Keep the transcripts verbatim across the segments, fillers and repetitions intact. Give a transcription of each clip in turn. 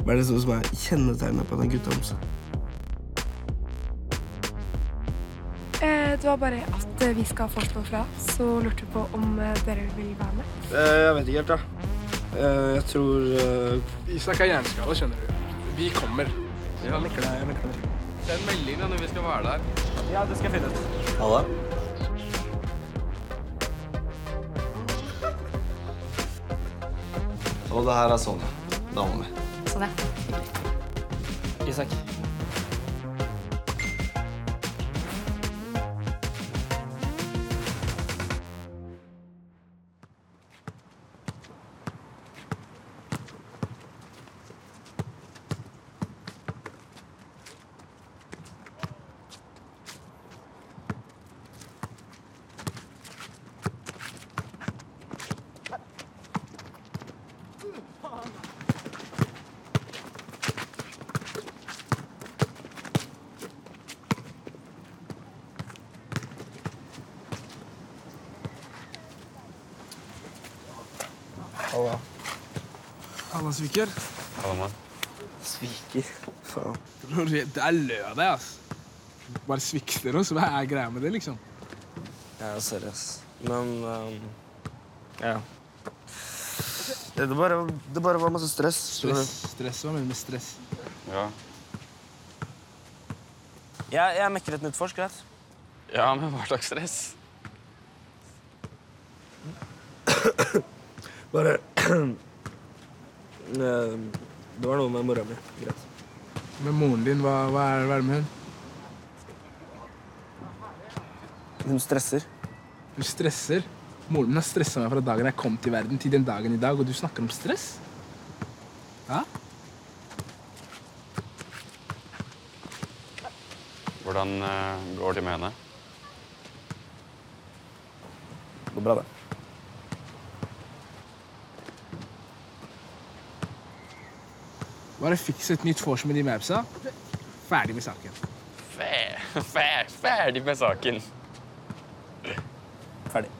Hva er det som er kjennetegnet på den guttamse? Eh, det var bare at vi skal forstå fra, så lurte vi på om dere vil være med. Eh, jeg vet ikke helt, da. Eh, jeg tror... Eh... Isak er jernskala, skjønner du. Vi kommer. Ja. Jeg liker det, jeg liker det. Send melding da når vi skal være der. Ja, det skal jeg finne ut. Halla. Og det her er Sonja, dama mi. Sånn, ja. Isak. Halla. Halla, Sviker. Halla, mann. Sviker. Faen. Det er lørdag, ass. Bare svikter oss. Hva er greia med det, liksom? Ja, seriøs. Men, um, ja. Det, det, bare, det bare var masse stress. Stress. Stress, hva mener du med stress? Ja. Jeg, jeg mekker et nytt vors, greit? Ja, men hva slags stress? Bare... Det var noe med mora mi, greit. Med moren din, hva, hva, er, hva er det med hun? Hun stresser. Hun stresser. Moren min har stresset meg fra dagen jeg kom til verden til den dagen i dag, og du snakker om stress? Ja? Hvordan uh, går det med henne? Det går bra, det. Bare fiks et nytt vors med de mapsa. Ferdig med saken. Fæ, fæ, ferdig med saken. Ferdig.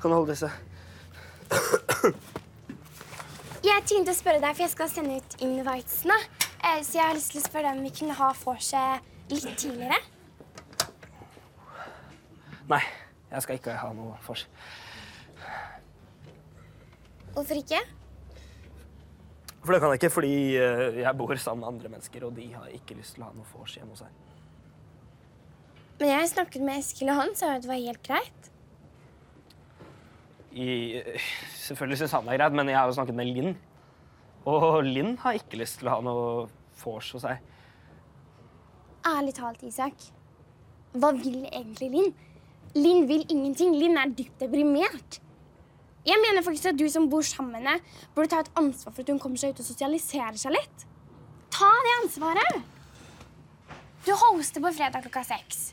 kan du holde disse. Jeg tenkte å spørre deg, for jeg skal sende ut invitesene. Eh, Så jeg har lyst til å spørre deg om vi kunne ha vorset litt tidligere. Nei, jeg skal ikke ha noe fors. Hvorfor ikke? For det kan jeg ikke, fordi eh, jeg bor sammen med andre mennesker, og de har ikke lyst til å ha noe vors hjemme hos seg. Men jeg snakket med Eskil og han, så det var helt greit. I, selvfølgelig synes han det er greit, men jeg har jo snakket med Linn. Og Linn har ikke lyst til å ha noe vors hos seg. Ærlig talt, Isak. Hva vil egentlig Linn? Linn vil ingenting. Linn er dypt deprimert. Jeg mener faktisk at du som bor sammen med henne burde ta et ansvar for at hun kommer seg ut og sosialiserer seg litt. Ta det ansvaret! Du hoster på fredag klokka seks.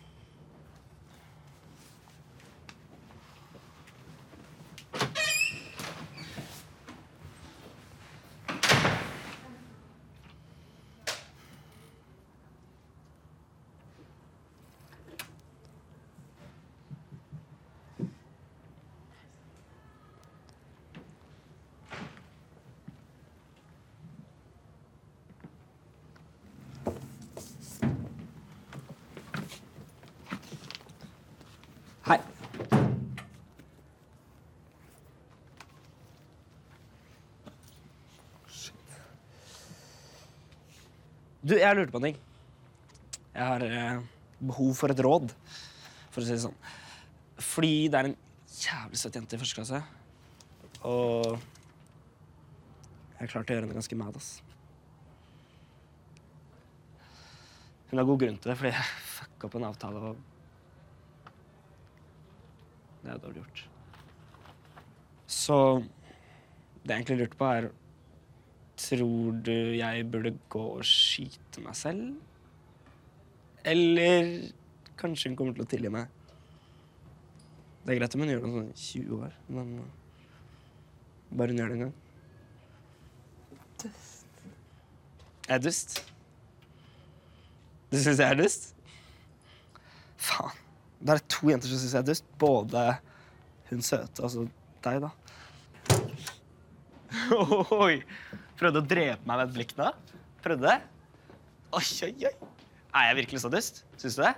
Hei. Du, jeg lurte på en ting. Jeg har eh, behov for et råd, for å si det sånn. Fordi det er en jævlig søt jente i første klasse. Og jeg har klart å gjøre henne ganske mad, ass. Hun har god grunn til det, fordi jeg fucka opp en avtale og det er dårlig gjort. Så det jeg egentlig lurte på er, tror du jeg burde gå og skyte meg selv? Eller kanskje hun kommer til å tilgi meg? Det er greit om hun gjør det sånn i tjue år, men bare hun gjør det en gang. Dust. Er jeg dust? Du synes jeg er dust? Faen. Det er to jenter som synes jeg er dust. Både hun søte, altså deg da. Oi! Prøvde å drepe meg med et blikk da? Prøvde det? Oi, oi, oi. Er jeg virkelig så dust? Synes du det?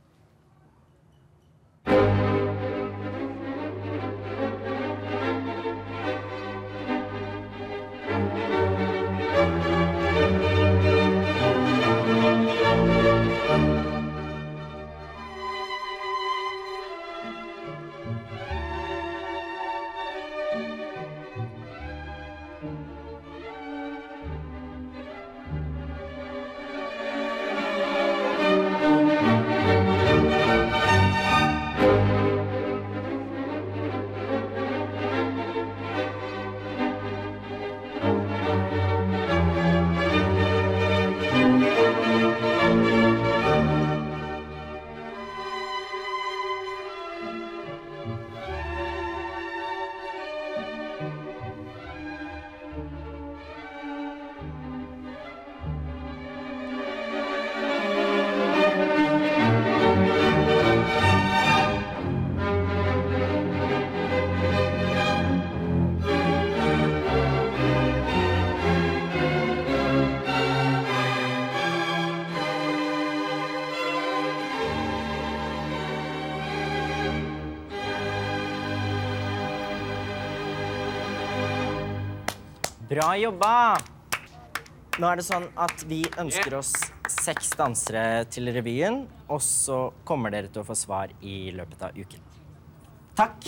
Bra jobba! Nå er det sånn at vi ønsker oss seks dansere til revyen, og så kommer dere til å få svar i løpet av uken. Takk!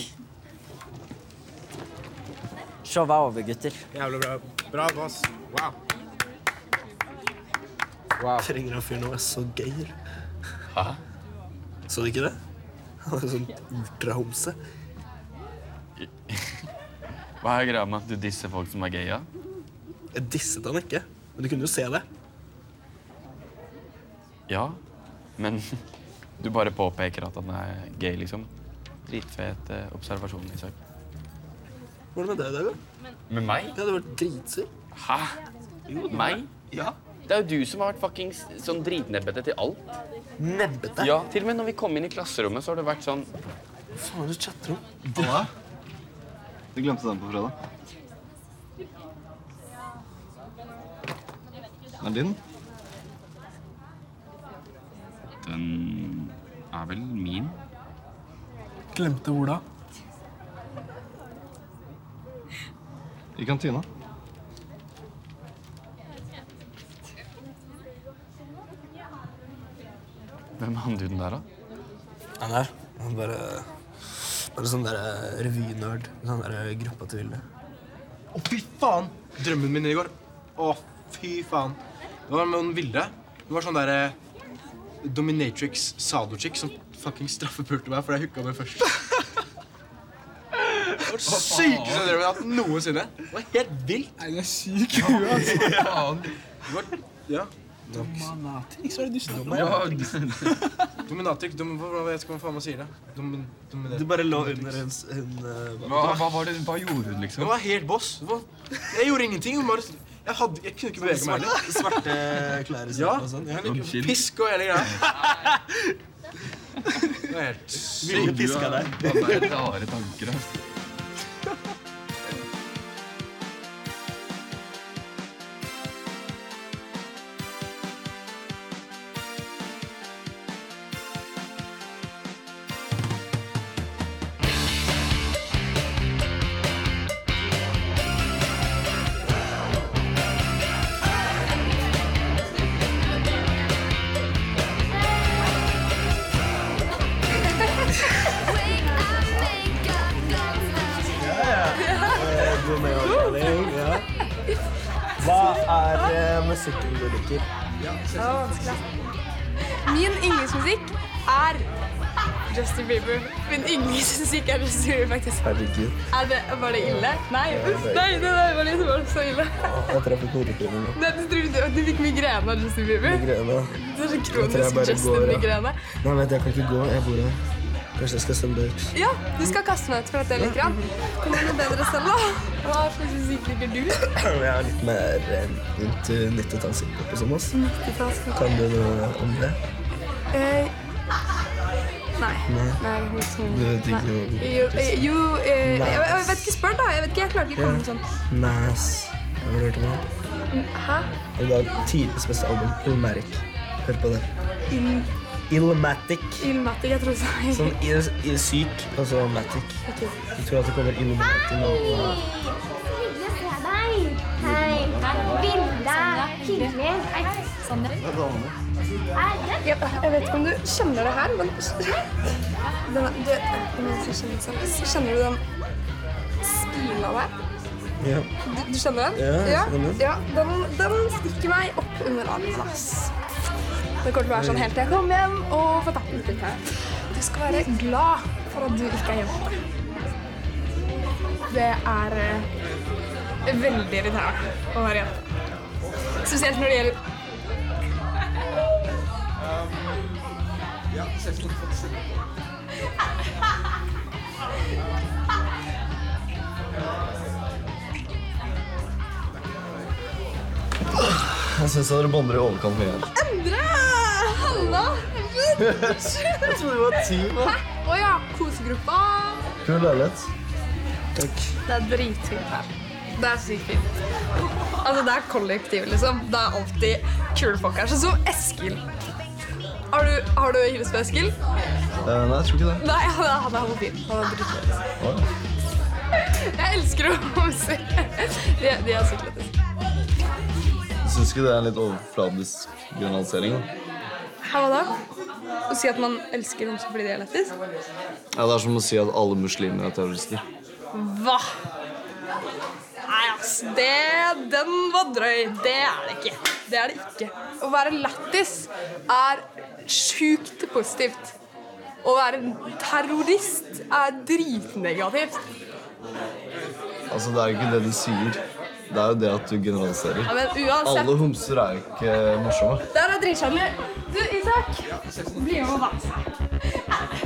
Showet er over, gutter. Jævlig bra. Bra, boss. Wow. Wow. Trenger han fyr nå er så gøy. Hæ? Så du ikke det? Han er sånn ultrahomse. Hva er greia med at du disser folk som er gaya? Jeg disset han ikke, men du kunne jo se det. Ja, men du bare påpeker at han er gay, liksom. Dritfet eh, observasjon, Isak. Hvordan med det, da? Med meg? Jeg hadde vært dritsur. Hæ? Jo, Meg? Ja. Det er jo du som har vært fuckings sånn dritnebbete til alt. Nebbete? Ja, til og med når vi kom inn i klasserommet, så har det vært sånn... Hva faen er det du chatter om? Hva? Du glemte den på fredag. Er din? Den er vel min. Glemte hvor da? I kantina. Hvem er han duden der, da? Han er, han bare, bare sånn der revynørd. Sånn der gruppa til Vilde. Å, fy faen! Drømmen min i går. Å, fy faen. Det var med den Vilde. Det var sånn der dominatrix sado-chick som fucking straffepulte meg for jeg hooka med først. Det var det sykeste jeg drømmen jeg har hatt noensinne. Det var helt vilt. Nei, det er syk hua, altså. Det var, ja. Dominatrix, hva er det du snakker om? Ja, Dominatrix, dom, hva, hva vet ikke hva faen man sier det? Dom, dominatrix. Du bare lå under en... en uh, hva, hva var det, hva gjorde hun, liksom? Det var helt boss. Det var, jeg gjorde ingenting. Bare, jeg, hadde, jeg kunne ikke bevege meg heller. Svarte klær i Ja, og sånn. ja. Pisk og hele greia. Det var helt Ville piska deg. Det var rare tanker, altså. Hva er uh, musikken du liker? Det var vanskelig. Min yndlingsmusikk er Justin Bieber. Min yndlingsmusikk er Justin Bieber, faktisk. Herregud. Er det, var det ille? Nei, uff, nei, det var det som var så ille. Jeg traff et hodepine nå. Nei, du, du, du fikk migrene av Justin Bieber? Migrene. Det er så Jeg tror jeg kronisk bare går, ja. Justin-migrene. Nei, vent, jeg kan ikke gå. Jeg bor her. Kanskje jeg skal sende ut. Ja, du skal kaste meg ut for at jeg liker han. Kan du noe bedre selv, da? Hva slags musikk liker du? Jeg er litt mer eh, rundt nittitallshiphop og sånn, ass. nittitallshiphop. Kan du noe om det? Eh, nei. Nei. Nei, jeg sånn. Du vet ikke noe? Jo, eh, jo eh, jeg, jeg vet ikke, spør da. Jeg vet ikke, jeg klarer ikke å komme med sånn. Nas. Har du hørt om det? Hæ? I dag tidligst beste album, Illmatic. Hør på det. Il Illmatic. Illmatic, jeg tror det sa. Sånn ill, ill syk, altså Matic. Ok. Jeg tror at det kommer Illmatic nå. Hyggelig å se deg. Hei. Vilde. Hyggelig. Hei. Sandra? Er det? Ja, jeg vet ikke om du kjenner det her, men den, du, mens jeg kjenner, sånn, så kjenner du den spila der? Ja. Du, du kjenner den? Ja, jeg ja, kjenner den. ja den, den stikker meg opp under armen, ass. Det kommer til å være sånn helt til jeg kommer hjem og får tatt litt her. Du skal være glad for at du ikke er jente. Det er eh, veldig irriterende å være jente. Spesielt når det gjelder... Jeg synes at dere bonder i overkant mye her. Endre! Halla! Jeg trodde det var et team, da. Åja, kosegruppa. Kul leilighet. Takk. Det er dritfint her. Det er sykt fint. Altså, det er kollektiv, liksom. Det er alltid kule folk her, sånn som Eskil. Har du, har du hilst på Eskil? Eh, nei, jeg tror ikke det. Nei, han er, han er homofil. Han er dritfint. Å, Jeg elsker homser. De, de er sykt lettis. jeg synes ikke det er en litt overfladisk generalisering, da. Hva da? Å si at man elsker homser fordi de er lettis? Ja, det er som å si at alle muslimer er terrorister. Hva? Nei, ass, det, den var drøy. Det er det ikke. Det er det ikke. Å være lættis er sjukt positivt. Å være en terrorist er dritnegativt. Altså, det er ikke det du sier. Det er jo det at du generaliserer. Ja, men uansett, Alle homser er jo ikke morsomme. det her er dritkjedelig. Du, Isak, bli med og danse.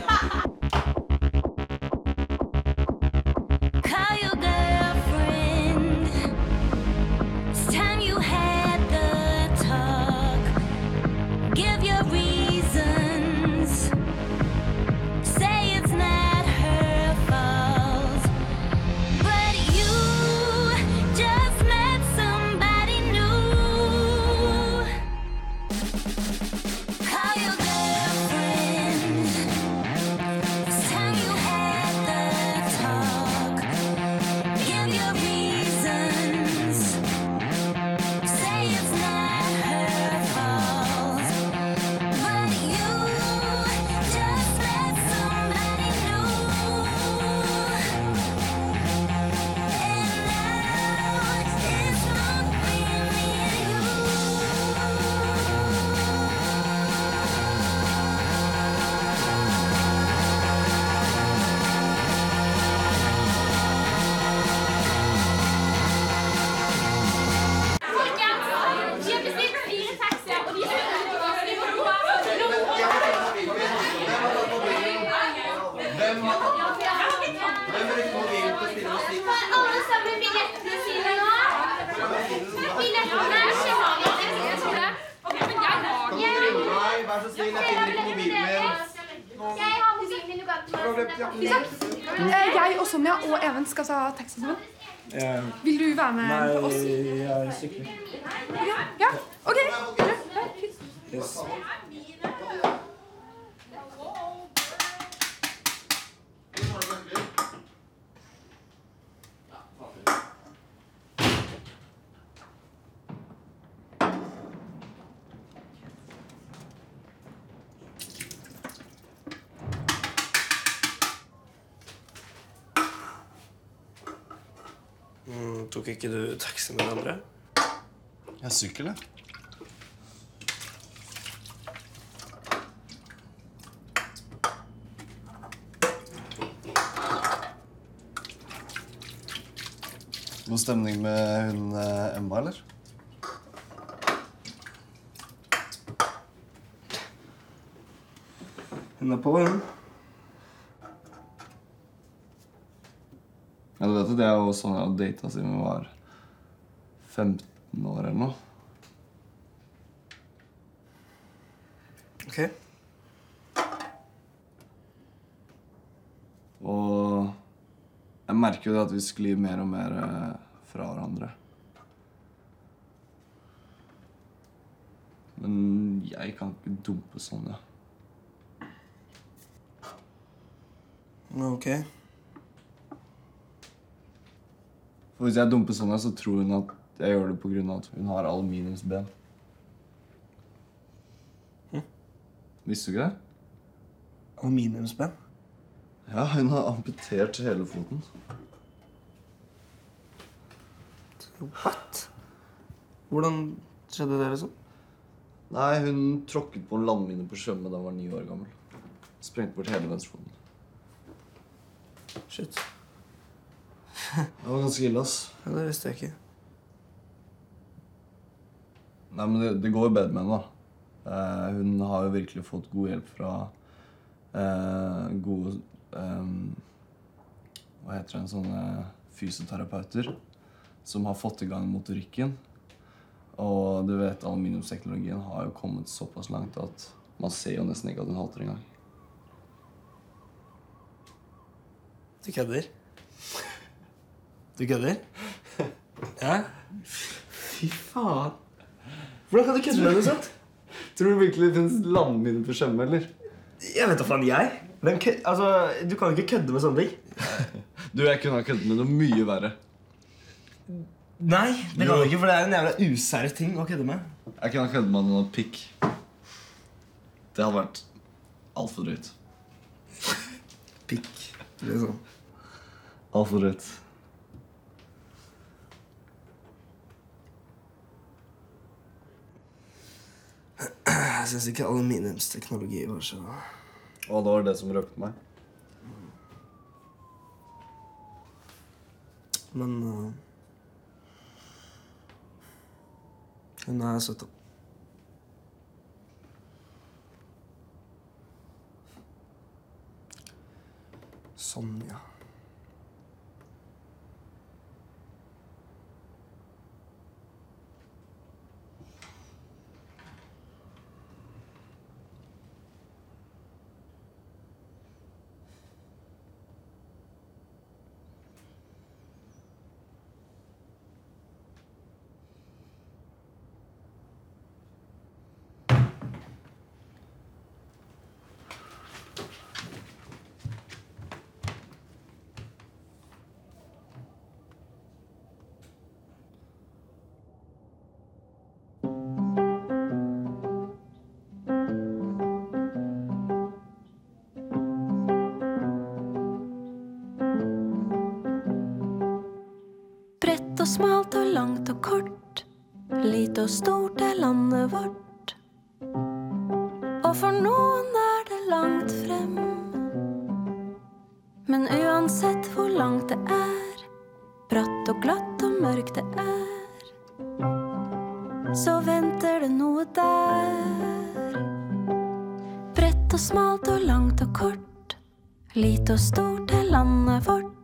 Call your girlfriend. It's time you had the talk. Give your reasons. Say it's not her fault. But min, jeg finner ikke mobilen min. Jeg har mobilen din, du kan Isak, eh, jeg og Sonja og Even skal ta taxi sammen. Ja. Vil du være med på oss? Nei, jeg sykler. Ja, ja, ok. Ja, ja, fint. Yes. Mm, tok ikke du taxi med den andre? Jeg sykler, jeg. God stemning med hun eh, Emma, eller? Hun er på, hun. Ja, du vet at jeg og Sonja har datet siden vi var femten år eller noe. Ok. Og jeg merker jo at vi sklir mer og mer eh, fra hverandre. Men jeg kan ikke dumpe Sonja. Ok. For hvis jeg dumper Sonja, så tror hun at jeg gjør det på grunn av at hun har aluminiumsben. Hm? Visste du ikke det? Aluminiumsben? Ja, hun har amputert hele foten. What? Hvordan skjedde det liksom? Nei, hun tråkket på en landmine på Tjøme da hun var ni år gammel. Sprengte bort hele venstrefoten. Shit. Det var ganske ille, ass. Ja, det visste jeg ikke. Nei, men det, det går jo bedre med henne, da. Eh, hun har jo virkelig fått god hjelp fra eh, gode eh, hva heter det, sånne fysioterapeuter som har fått i gang motorikken. Og du vet, aluminiumsteknologien har jo kommet såpass langt at man ser jo nesten ikke at hun halter engang. Du kødder? Du kødder? Ja? Fy faen. Hvordan kan du kødde med noe sånt? Tror du virkelig det finnes landminer på Tjøme, eller? Jeg vet da faen jeg. Hvem kø- altså, du kan jo ikke kødde med sånne ting. Du, jeg kunne ha køddet med noe mye verre. Nei, det kan du ikke, for det er en jævla useriøs ting å kødde med. Jeg kunne ha køddet med noe pikk. Det hadde vært alt for drøyt. Pikk, liksom. Alt for drøyt. Jeg synes ikke aluminiumsteknologi var så... Og det var det som røpte meg. Men... Uh, hun er søt da. Sonja. Bredt og smalt og langt og kort, lite og stort er landet vårt. Og for noen er det langt frem. Men uansett hvor langt det er, bratt og glatt og mørkt det er, så venter det noe der. Bredt og smalt og langt og kort, lite og stort er landet vårt.